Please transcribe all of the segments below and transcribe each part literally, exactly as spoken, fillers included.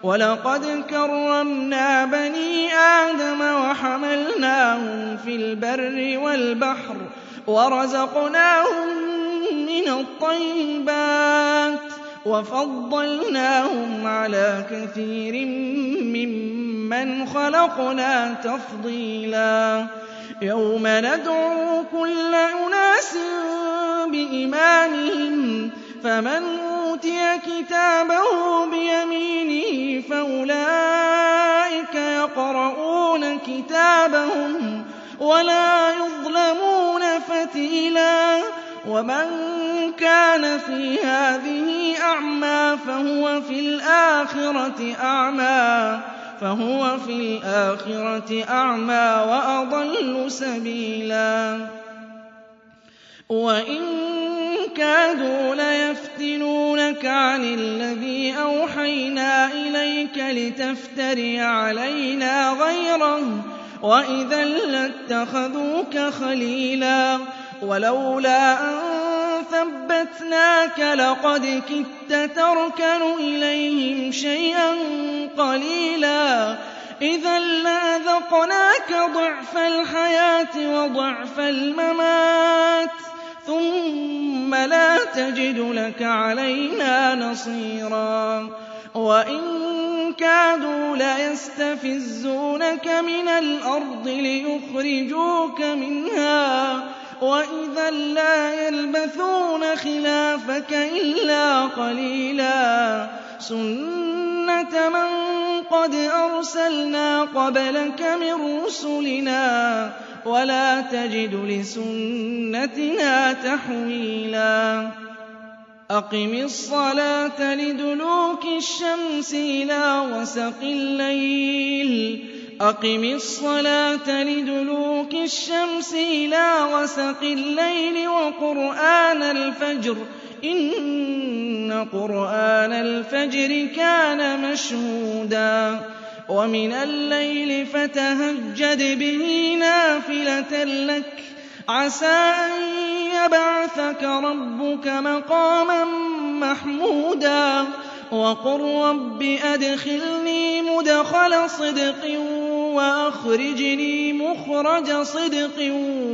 وَلَقَدْ كَرَّمْنَا بَنِي آدَمَ وَحَمَلْنَاهُمْ فِي الْبَرِّ وَالْبَحْرِ وَرَزَقْنَاهُم مِّنَ الطَّيِّبَاتِ وَفَضَّلْنَاهُمْ عَلَىٰ كَثِيرٍ مِّمَّنْ خَلَقْنَا تَفْضِيلًا يَوْمَ نَدْعُو كُلَّ أُنَاسٍ بِإِمَامِهِمْ فَمَنْ أُوتِيَ كِتَابَهُ بِيَمِينِهِ فَأُولَٰئِكَ يَقْرَءُونَ كِتَابَهُمْ وَلَا يُظْلَمُونَ فَتِيلًا وَمَن كَانَ فِي هَٰذِهِ أَعْمَىٰ فَهُوَ فِي الْآخِرَةِ أَعْمَىٰ فَهُوَ فِي الْآخِرَةِ أَعْمَىٰ وَأَضَلُّ سَبِيلًا وَإِن كَادُوا لَيَفْتِنُونَكَ عَنِ الَّذِي أَوْحَيْنَا إِلَيْكَ لِتَفْتَرِيَ عَلَيْنَا غَيْرَهُ وَإِذًا لَّاتَّخَذُوكَ خَلِيلًا وَلَوْلَا أَن ثَبَّتْنَاكَ لَقَدْ كِدتَّ تَرْكَنُ إِلَيْهِمْ شَيْئًا قَلِيلًا إِذًا لَّأَذَقْنَاكَ ضِعْفَ الْحَيَاةِ وَضِعْفَ الْمَمَاتِ ثُمَّ لَا تَجِدُ لَكَ عَلَيْنَا نَصِيرًا وَإِن كَادُوا لَيَسْتَفِزُّونَكَ مِنَ الْأَرْضِ لِيُخْرِجُوكَ مِنْهَا وَإِذًا لَّا يَلْبَثُونَ خِلَافَكَ إِلَّا قَلِيلًا سُنَّةَ مَن قَدْ أَرْسَلْنَا قَبْلَكَ مِن رُّسُلِنَا وَلَا تَجِدُ لِسُنَّتِنَا تَحْوِيلًا أَقِمِ الصَّلَاةَ لِدُلُوكِ الشَّمْسِ إِلَىٰ غَسَقِ اللَّيْلِ أَقِمِ الصَّلَاةَ لِدُلُوكِ الشَّمْسِ إِلَىٰ غَسَقِ اللَّيْلِ وَقُرْآنَ الْفَجْرِ إِنَّ قُرْآنَ الْفَجْرِ كَانَ مَشْهُودًا وَمِنَ اللَّيْلِ فَتَهَجَّدْ بِهِ نَافِلَةً لَّكَ عَسَىٰ أَن يَبْعَثَكَ رَبُّكَ مَقَامًا مَّحْمُودًا وَقُل رَّبِّ أَدْخِلْنِي مُدْخَلَ صِدْقٍ وَأَخْرِجْنِي مُخْرَجَ صِدْقٍ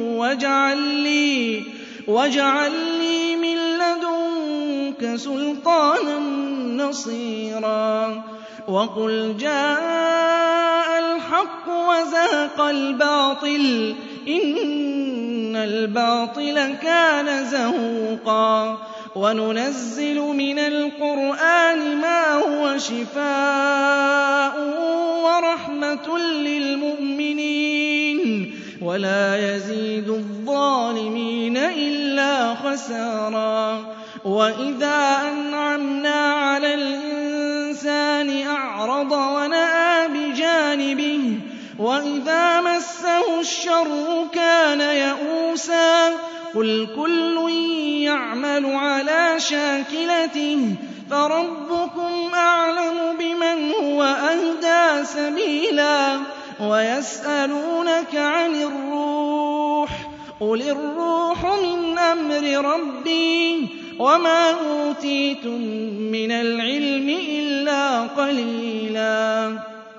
وَاجْعَل لِّي مِن لَّدُنكَ سُلْطَانًا نَّصِيرًا وَقُلْ جَاءَ الْحَقُّ وَزَهَقَ الْبَاطِلُ إِنَّ الْبَاطِلَ كَانَ زَهُوقًا وَنُنَزِّلُ مِنَ الْقُرْآنِ مَا هُوَ شِفَاءٌ وَرَحْمَةٌ لِّلْمُؤْمِنِينَ وَلَا يَزِيدُ الظَّالِمِينَ إِلَّا خَسَارًا وَإِذَا أَنْعَمْنَا عَلَى الْإِنسَانِ أَعْرَضَ وَنَأَىٰ بِجَانِبِهِ وَإِذَا مَسَّهُ الشَّرُّ كَانَ يَئُوسًا قُلْ كُلٌّ يَعْمَلُ عَلَىٰ شَاكِلَتِهِ فَرَبُّكُمْ أَعْلَمُ بِمَنْ هُوَ أَهْدَىٰ سَبِيلًا وَيَسْأَلُونَكَ عَنِ الرُّوحِ قُلِ الرُّوحُ مِنْ أَمْرِ رَبِّي وَمَا أُوتِيتُم مِّنَ الْعِلْمِ إِلَّا قَلِيلًا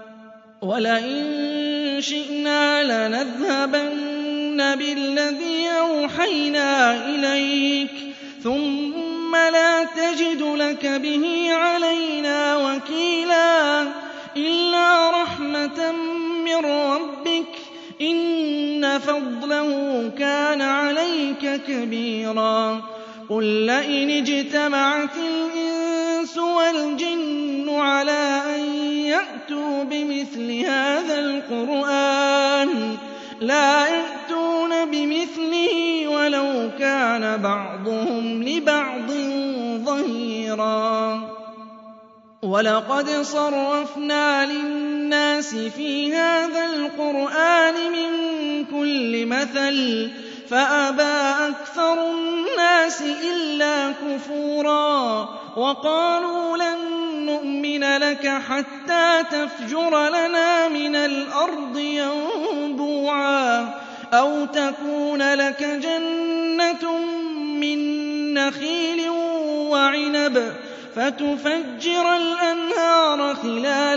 وَلَئِن شِئْنَا لَنَذْهَبَنَّ بِالَّذِي أَوْحَيْنَا إِلَيْكَ ثُمَّ لَا تَجِدُ لَكَ بِهِ عَلَيْنَا وَكِيلًا إِلَّا رَحْمَةً مِّن رَّبِّكَ إِنَّ فَضْلَهُ كَانَ عَلَيْكَ كَبِيرًا قُل لَّئِنِ اجْتَمَعَتِ الْإِنسُ وَالْجِنُّ عَلَىٰ أَن يَأْتُوا بِمِثْلِ هَٰذَا الْقُرْآنِ لَا يَأْتُونَ بِمِثْلِهِ وَلَوْ كَانَ بَعْضُهُمْ لِبَعْضٍ ظَهِيرًا وَلَقَدْ صَرَّفْنَا لِلنَّاسِ فِي هَٰذَا الْقُرْآنِ مِن كُلِّ مَثَلٍ فَأَبَىٰ أَكْثَرُ النَّاسِ إِلَّا كُفُورًا وَقَالُوا لَن نُّؤْمِنَ لَكَ حَتَّىٰ تَفْجُرَ لَنَا مِنَ الْأَرْضِ يَنبُوعًا أَوْ تَكُونَ لَكَ جَنَّةٌ مِّن نَّخِيلٍ وَعِنَبٍ فَتُفَجِّرَ الْأَنْهَارَ خِلَالَهَا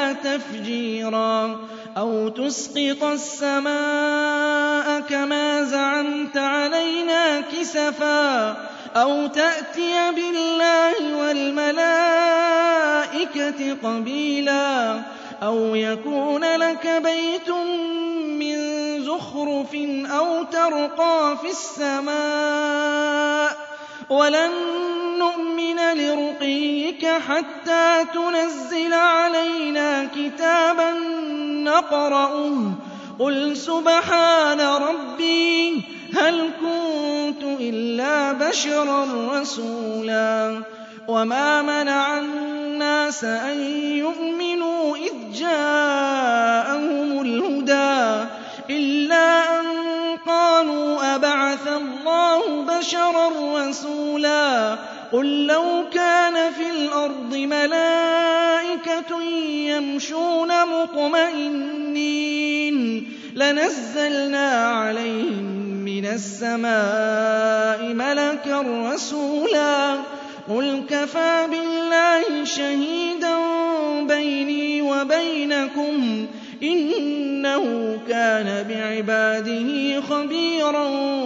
علينا تفجيرا أو تسقط السماء كما زعمت علينا كسفا أو تأتي بالله والملائكة قبيلا أو يكون لك بيت من زخرف أو ترقى في السماء ولن نؤمن لرقيك حتى تنزل علينا كتابا نقرأه قل سبحان ربي هل كنت إلا بشرا رسولا وما منع الناس أن يؤمنوا إذ جاءهم الهدى إلا أن قالوا أبعث الله بشرا رسولا قل لو كان في الأرض ملائكة يمشون مطمئنين لنزلنا عليهم من السماء ملكا رسولا قل كفى بالله شهيدا بيني وبينكم إنه كان بعباده خبيرا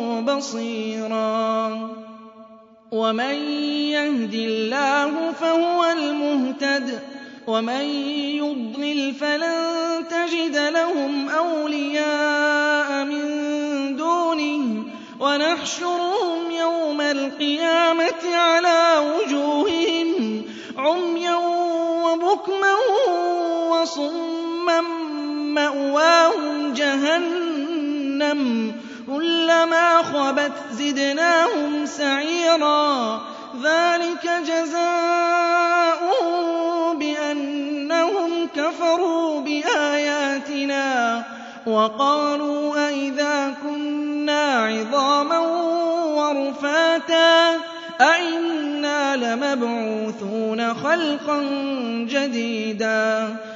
بصيرا ومن يهد الله فهو المهتد ومن يضلل فلن تجد لهم أولياء من دونه ونحشرهم يوم القيامة على وجوههم عميا وبكما وصما مأواهم جهنم كلما خبت زدناهم سعيرا ذلك جزاؤهم بأنهم كفروا بآياتنا وقالوا أئذا كنا عظاما ورفاتا أئنا لمبعوثون خلقا جديدا